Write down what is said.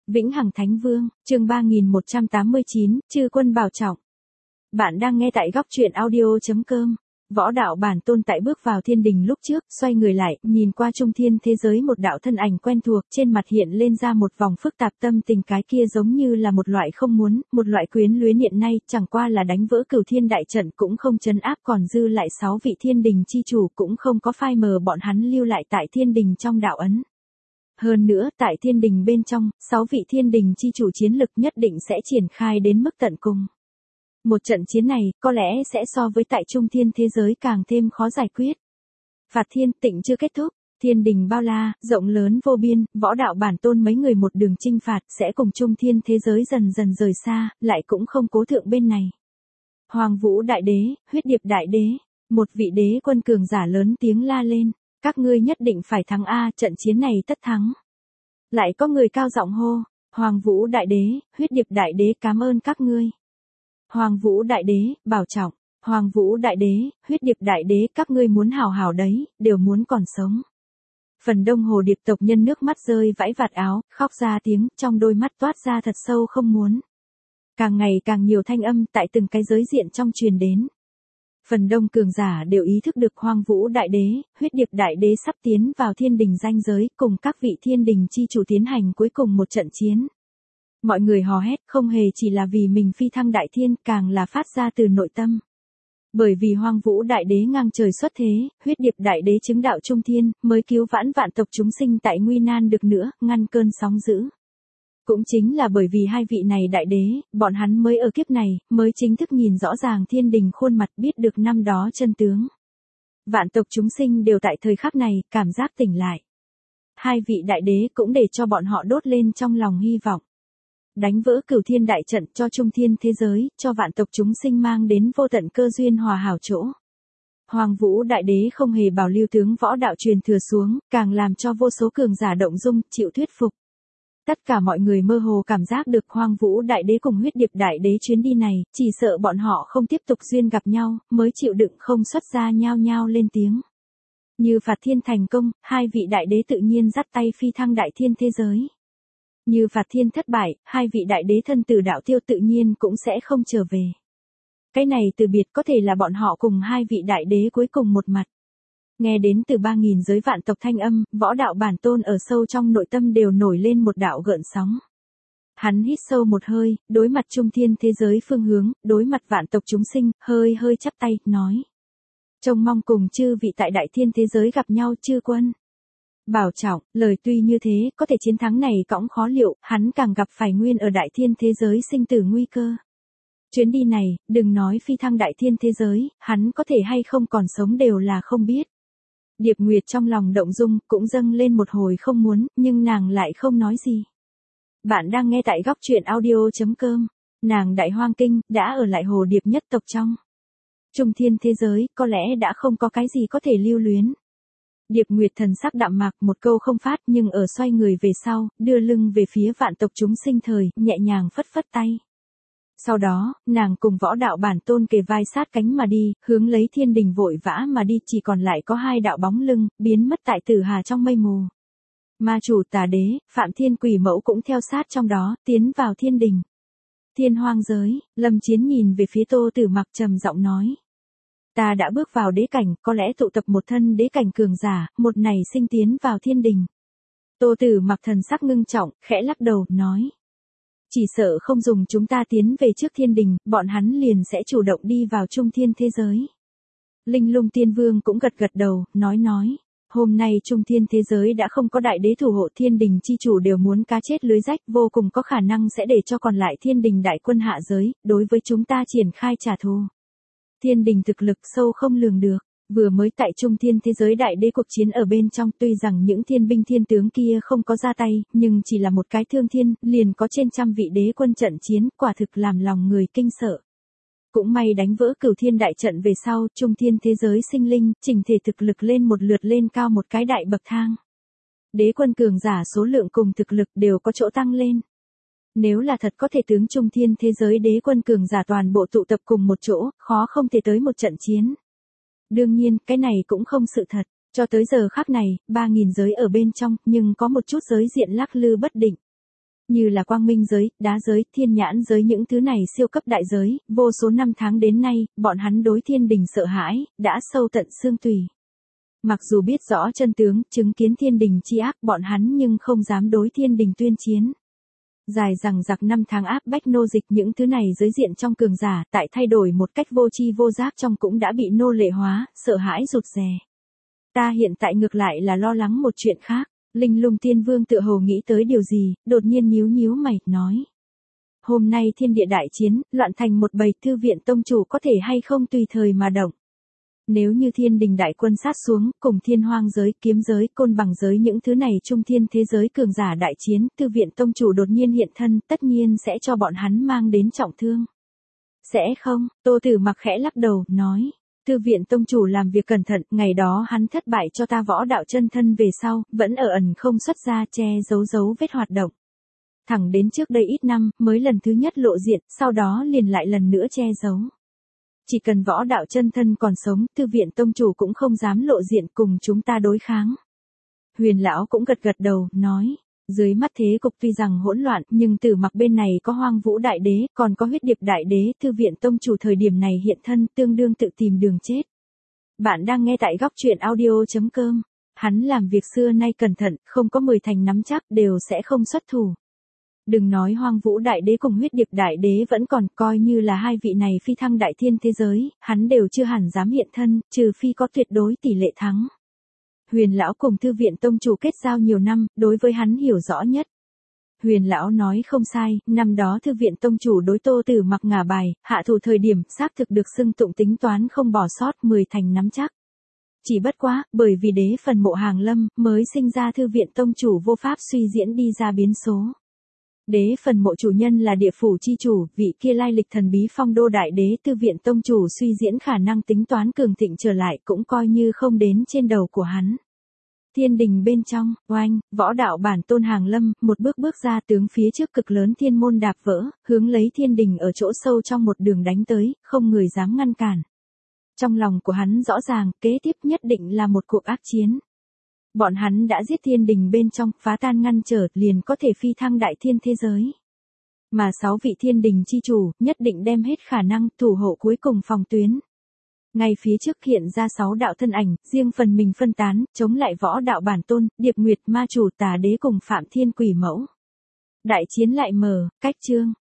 Vĩnh Hằng Thánh Vương, chương 3189, Chư Quân Bảo Trọng. Bạn đang nghe tại góc truyện audio.com. Võ đạo bản tôn tại bước vào thiên đình lúc trước, xoay người lại, nhìn qua trung thiên thế giới một đạo thân ảnh quen thuộc, trên mặt hiện lên ra một vòng phức tạp tâm tình, cái kia giống như là một loại không muốn, một loại quyến luyến hiện nay, chẳng qua là đánh vỡ cửu thiên đại trận cũng không trấn áp, còn dư lại 6 vị thiên đình chi chủ cũng không có phai mờ bọn hắn lưu lại tại thiên đình trong đạo ấn. Hơn nữa, tại thiên đình bên trong, 6 vị thiên đình chi chủ chiến lực nhất định sẽ triển khai đến mức tận cùng. Một trận chiến này, có lẽ sẽ so với tại trung thiên thế giới càng thêm khó giải quyết. Phạt thiên tịnh chưa kết thúc, thiên đình bao la, rộng lớn vô biên, võ đạo bản tôn mấy người một đường chinh phạt sẽ cùng trung thiên thế giới dần dần rời xa, lại cũng không cố thượng bên này. Hoàng Vũ Đại Đế, Huyết Điệp Đại Đế, một vị đế quân cường giả lớn tiếng la lên. Các ngươi nhất định phải thắng a, trận chiến này tất thắng. Lại có người cao giọng hô, Hoàng Vũ Đại Đế, Huyết Điệp Đại Đế cảm ơn các ngươi. Hoàng Vũ Đại Đế, bảo trọng, Hoàng Vũ Đại Đế, Huyết Điệp Đại Đế, các ngươi muốn hào hào đấy, đều muốn còn sống. Phần đông hồ điệp tộc nhân nước mắt rơi vãi vạt áo, khóc ra tiếng, trong đôi mắt toát ra thật sâu không muốn. Càng ngày càng nhiều thanh âm tại từng cái giới diện trong truyền đến. Phần đông cường giả đều ý thức được Hoàng Vũ Đại Đế, Huyết Điệp Đại Đế sắp tiến vào thiên đình ranh giới, cùng các vị thiên đình chi chủ tiến hành cuối cùng một trận chiến. Mọi người hò hét không hề chỉ là vì mình phi thăng đại thiên, càng là phát ra từ nội tâm. Bởi vì Hoàng Vũ Đại Đế ngang trời xuất thế, Huyết Điệp Đại Đế chứng đạo trung thiên, mới cứu vãn vạn tộc chúng sinh tại nguy nan được nữa, ngăn cơn sóng dữ. Cũng chính là bởi vì hai vị này đại đế, bọn hắn mới ở kiếp này, mới chính thức nhìn rõ ràng thiên đình khuôn mặt, biết được năm đó chân tướng. Vạn tộc chúng sinh đều tại thời khắc này, cảm giác tỉnh lại. Hai vị đại đế cũng để cho bọn họ đốt lên trong lòng hy vọng. Đánh vỡ cửu thiên đại trận cho trung thiên thế giới, cho vạn tộc chúng sinh mang đến vô tận cơ duyên hòa hảo chỗ. Hoàng Vũ Đại Đế không hề bảo lưu tướng võ đạo truyền thừa xuống, càng làm cho vô số cường giả động dung, chịu thuyết phục. Tất cả mọi người mơ hồ cảm giác được Hoàng Vũ Đại Đế cùng Huyết Điệp Đại Đế chuyến đi này, chỉ sợ bọn họ không tiếp tục duyên gặp nhau, mới chịu đựng không xuất ra nhao nhao lên tiếng. Như Phạt Thiên thành công, hai vị đại đế tự nhiên dắt tay phi thăng đại thiên thế giới. Như Phạt Thiên thất bại, hai vị đại đế thân tử đạo tiêu tự nhiên cũng sẽ không trở về. Cái này từ biệt có thể là bọn họ cùng hai vị đại đế cuối cùng một mặt. Nghe đến từ 3.000 giới vạn tộc thanh âm, võ đạo bản tôn ở sâu trong nội tâm đều nổi lên một đạo gợn sóng. Hắn hít sâu một hơi, đối mặt trung thiên thế giới phương hướng, đối mặt vạn tộc chúng sinh, hơi chắp tay, nói. Trông mong cùng chư vị tại đại thiên thế giới gặp nhau chư quân. Bảo trọng, lời tuy như thế, có thể chiến thắng này cõng khó liệu, hắn càng gặp phải nguyên ở đại thiên thế giới sinh tử nguy cơ. Chuyến đi này, đừng nói phi thăng đại thiên thế giới, hắn có thể hay không còn sống đều là không biết. Điệp Nguyệt trong lòng động dung, cũng dâng lên một hồi không muốn, nhưng nàng lại không nói gì. Bạn đang nghe tại góc truyện audio.com, nàng đại hoang kinh, đã ở lại hồ điệp nhất tộc trong. Trung thiên thế giới, có lẽ đã không có cái gì có thể lưu luyến. Điệp Nguyệt thần sắc đạm mạc, một câu không phát, nhưng ở xoay người về sau, đưa lưng về phía vạn tộc chúng sinh thời, nhẹ nhàng phất phất tay. Sau đó, nàng cùng võ đạo bản tôn kề vai sát cánh mà đi, hướng lấy thiên đình vội vã mà đi, chỉ còn lại có hai đạo bóng lưng, biến mất tại tử hà trong mây mù. Ma chủ Tà Đế, Phạm Thiên Quỷ Mẫu cũng theo sát trong đó, tiến vào thiên đình. Thiên hoang giới, Lâm Chiến nhìn về phía Tô Tử Mặc trầm giọng nói. Ta đã bước vào đế cảnh, có lẽ tụ tập một thân đế cảnh cường giả, một này sinh tiến vào thiên đình. Tô Tử Mặc thần sắc ngưng trọng, khẽ lắc đầu, nói. Chỉ sợ không dùng chúng ta tiến về trước thiên đình, bọn hắn liền sẽ chủ động đi vào trung thiên thế giới. Linh Lung Tiên Vương cũng gật đầu, nói. Hôm nay trung thiên thế giới đã không có đại đế thủ hộ, thiên đình chi chủ đều muốn cá chết lưới rách, vô cùng có khả năng sẽ để cho còn lại thiên đình đại quân hạ giới, đối với chúng ta triển khai trả thù. Thiên đình thực lực sâu không lường được. Vừa mới tại trung thiên thế giới đại đế cuộc chiến ở bên trong, tuy rằng những thiên binh thiên tướng kia không có ra tay, nhưng chỉ là một cái thương thiên, liền có trên trăm vị đế quân trận chiến, quả thực làm lòng người kinh sợ. Cũng may đánh vỡ cửu thiên đại trận về sau, trung thiên thế giới sinh linh, chỉnh thể thực lực lên một lượt lên cao một cái đại bậc thang. Đế quân cường giả số lượng cùng thực lực đều có chỗ tăng lên. Nếu là thật có thể tướng trung thiên thế giới đế quân cường giả toàn bộ tụ tập cùng một chỗ, khó không thể tới một trận chiến. Đương nhiên, cái này cũng không sự thật. Cho tới giờ khắc này, 3.000 giới ở bên trong, nhưng có một chút giới diện lắc lư bất định. Như là quang minh giới, đá giới, thiên nhãn giới, những thứ này siêu cấp đại giới, vô số năm tháng đến nay, bọn hắn đối thiên đình sợ hãi, đã sâu tận xương tùy. Mặc dù biết rõ chân tướng, chứng kiến thiên đình chi ác, bọn hắn nhưng không dám đối thiên đình tuyên chiến. Dài rằng giặc năm tháng áp bách nô dịch, những thứ này giới diện trong cường giả, tại thay đổi một cách vô tri vô giác trong cũng đã bị nô lệ hóa, sợ hãi rụt rè. Ta hiện tại ngược lại là lo lắng một chuyện khác. Linh Lung Tiên Vương tựa hồ nghĩ tới điều gì, đột nhiên nhíu nhíu mày, nói. Hôm nay thiên địa đại chiến, loạn thành một bầy, thư viện tông chủ có thể hay không tùy thời mà động. Nếu như thiên đình đại quân sát xuống, cùng thiên hoang giới, kiếm giới, côn bằng giới, những thứ này trung thiên thế giới cường giả đại chiến, thư viện tông chủ đột nhiên hiện thân, tất nhiên sẽ cho bọn hắn mang đến trọng thương. Sẽ không, Tô Tử Mặc khẽ lắc đầu, nói. Thư viện tông chủ làm việc cẩn thận, ngày đó hắn thất bại cho ta võ đạo chân thân về sau, vẫn ở ẩn không xuất ra, che giấu dấu vết hoạt động. Thẳng đến trước đây ít năm, mới lần thứ nhất lộ diện, sau đó liền lại lần nữa che giấu. Chỉ cần võ đạo chân thân còn sống, thư viện tông chủ cũng không dám lộ diện cùng chúng ta đối kháng. Huyền lão cũng gật gật đầu, nói. Dưới mắt thế cục tuy rằng hỗn loạn, nhưng Tử Mặc bên này có Hoang Vũ Đại Đế, còn có Huyết Điệp Đại Đế, thư viện tông chủ thời điểm này hiện thân, tương đương tự tìm đường chết. Bạn đang nghe tại góc truyện audio.com. Hắn làm việc xưa nay cẩn thận, không có 10 thành nắm chắc, đều sẽ không xuất thủ. Đừng nói Hoang Vũ Đại Đế cùng Huyết Điệp Đại Đế vẫn còn, coi như là hai vị này phi thăng đại thiên thế giới, hắn đều chưa hẳn dám hiện thân, trừ phi có tuyệt đối tỷ lệ thắng. Huyền lão cùng thư viện tông chủ kết giao nhiều năm, đối với hắn hiểu rõ nhất. Huyền lão nói không sai, năm đó thư viện tông chủ đối Tô Tử Mặc ngả bài, hạ thủ thời điểm, xác thực được xưng tụng tính toán không bỏ sót, 10 thành nắm chắc. Chỉ bất quá, bởi vì đế phần mộ hàng lâm, mới sinh ra thư viện tông chủ vô pháp suy diễn đi ra biến số. Đế phần mộ chủ nhân là địa phủ chi chủ, vị kia lai lịch thần bí phong đô đại đế, thư viện tông chủ suy diễn khả năng tính toán cường thịnh trở lại cũng coi như không đến trên đầu của hắn. Thiên đình bên trong, oanh, võ đạo bản tôn hàng lâm, một bước bước ra, tướng phía trước cực lớn thiên môn đạp vỡ, hướng lấy thiên đình ở chỗ sâu trong một đường đánh tới, không người dám ngăn cản. Trong lòng của hắn rõ ràng, kế tiếp nhất định là một cuộc ác chiến. Bọn hắn đã giết thiên đình bên trong, phá tan ngăn trở, liền có thể phi thăng đại thiên thế giới. Mà 6 vị thiên đình chi chủ, nhất định đem hết khả năng, thủ hộ cuối cùng phòng tuyến. Ngay phía trước hiện ra 6 đạo thân ảnh, riêng phần mình phân tán, chống lại võ đạo bản tôn, Điệp Nguyệt ma chủ Tà Đế cùng Phạm Thiên Quỷ Mẫu. Đại chiến lại mở, cách chương.